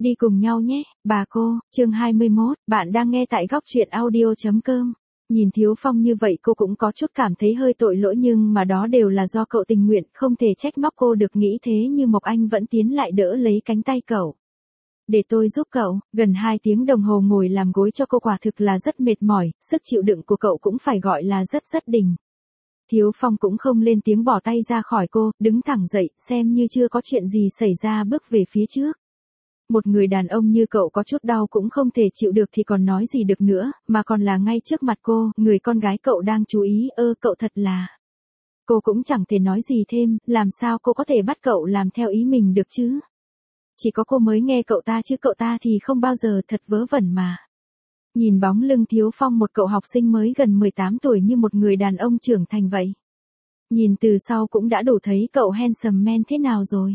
Đi cùng nhau nhé, bà cô, chương 21, bạn đang nghe tại góc truyện audio.com. Nhìn Thiếu Phong như vậy cô cũng có chút cảm thấy hơi tội lỗi nhưng mà đó đều là do cậu tình nguyện, không thể trách móc cô được nghĩ thế như Mộc Anh vẫn tiến lại đỡ lấy cánh tay cậu. Để tôi giúp cậu, gần 2 tiếng đồng hồ ngồi làm gối cho cô quả thực là rất mệt mỏi, sức chịu đựng của cậu cũng phải gọi là rất đỉnh. Thiếu Phong cũng không lên tiếng bỏ tay ra khỏi cô, đứng thẳng dậy, xem như chưa có chuyện gì xảy ra bước về phía trước. Một người đàn ông như cậu có chút đau cũng không thể chịu được thì còn nói gì được nữa, mà còn là ngay trước mặt cô, người con gái cậu đang chú ý, cậu thật là... Cô cũng chẳng thể nói gì thêm, làm sao cô có thể bắt cậu làm theo ý mình được chứ? Chỉ có cô mới nghe cậu ta chứ cậu ta thì không bao giờ, thật vớ vẩn mà. Nhìn bóng lưng Thiếu Phong, một cậu học sinh mới gần 18 tuổi như một người đàn ông trưởng thành vậy. Nhìn từ sau cũng đã đủ thấy cậu handsome man thế nào rồi.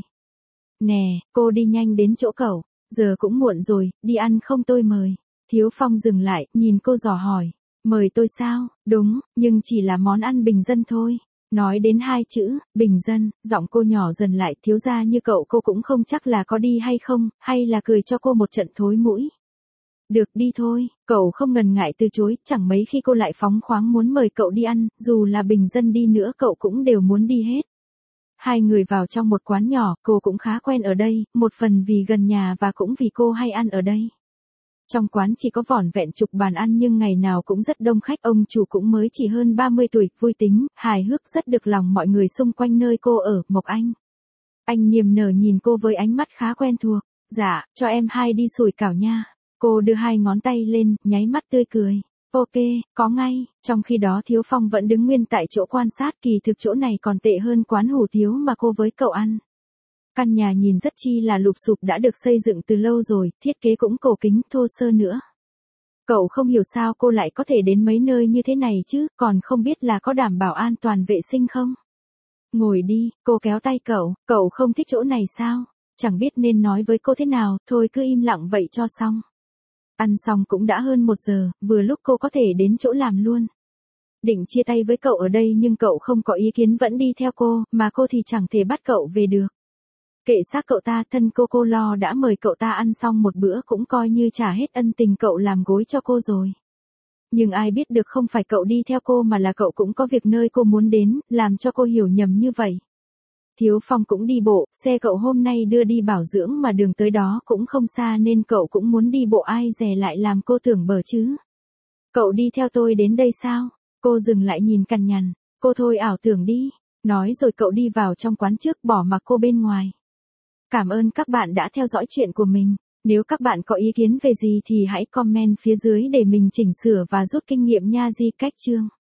Nè, cô đi nhanh đến chỗ cậu, giờ cũng muộn rồi, đi ăn không tôi mời. Thiếu Phong dừng lại, nhìn cô dò hỏi, mời tôi sao? Đúng, nhưng chỉ là món ăn bình dân thôi. Nói đến 2 chữ, bình dân, giọng cô nhỏ dần lại, thiếu gia như cậu cô cũng không chắc là có đi hay không, hay là cười cho cô một trận thối mũi. Được đi thôi, cậu không ngần ngại từ chối, chẳng mấy khi cô lại phóng khoáng muốn mời cậu đi ăn, dù là bình dân đi nữa cậu cũng đều muốn đi hết. Hai người vào trong một quán nhỏ, cô cũng khá quen ở đây, một phần vì gần nhà và cũng vì cô hay ăn ở đây. Trong quán chỉ có vỏn vẹn chục bàn ăn nhưng ngày nào cũng rất đông khách, ông chủ cũng mới chỉ hơn 30 tuổi, vui tính, hài hước rất được lòng mọi người xung quanh nơi cô ở, Mộc Anh. Anh niềm nở nhìn cô với ánh mắt khá quen thuộc, dạ, cho em 2 đi sủi cảo nha. Cô đưa 2 ngón tay lên, nháy mắt tươi cười. Ok, có ngay, trong khi đó Thiếu Phong vẫn đứng nguyên tại chỗ quan sát, kỳ thực chỗ này còn tệ hơn quán hủ tiếu mà cô với cậu ăn. Căn nhà nhìn rất chi là lụp xụp, đã được xây dựng từ lâu rồi, thiết kế cũng cổ kính thô sơ nữa. Cậu không hiểu sao cô lại có thể đến mấy nơi như thế này chứ, còn không biết là có đảm bảo an toàn vệ sinh không? Ngồi đi, cô kéo tay cậu không thích chỗ này sao? Chẳng biết nên nói với cô thế nào, thôi cứ im lặng vậy cho xong. Ăn xong cũng đã hơn 1 giờ, vừa lúc cô có thể đến chỗ làm luôn. Định chia tay với cậu ở đây nhưng cậu không có ý kiến vẫn đi theo cô, mà cô thì chẳng thể bắt cậu về được. Kệ xác cậu ta, thân cô lo đã mời cậu ta ăn xong một bữa cũng coi như trả hết ân tình cậu làm gối cho cô rồi. Nhưng ai biết được không phải cậu đi theo cô mà là cậu cũng có việc nơi cô muốn đến, làm cho cô hiểu nhầm như vậy. Thiếu Phong cũng đi bộ, xe cậu hôm nay đưa đi bảo dưỡng mà đường tới đó cũng không xa nên cậu cũng muốn đi bộ, ai dè lại làm cô tưởng bờ chứ. Cậu đi theo tôi đến đây sao? Cô dừng lại nhìn cằn nhằn, cô thôi ảo tưởng đi. Nói rồi cậu đi vào trong quán trước, bỏ mặc cô bên ngoài. Cảm ơn các bạn đã theo dõi chuyện của mình. Nếu các bạn có ý kiến về gì thì hãy comment phía dưới để mình chỉnh sửa và rút kinh nghiệm nha. Di cách chương.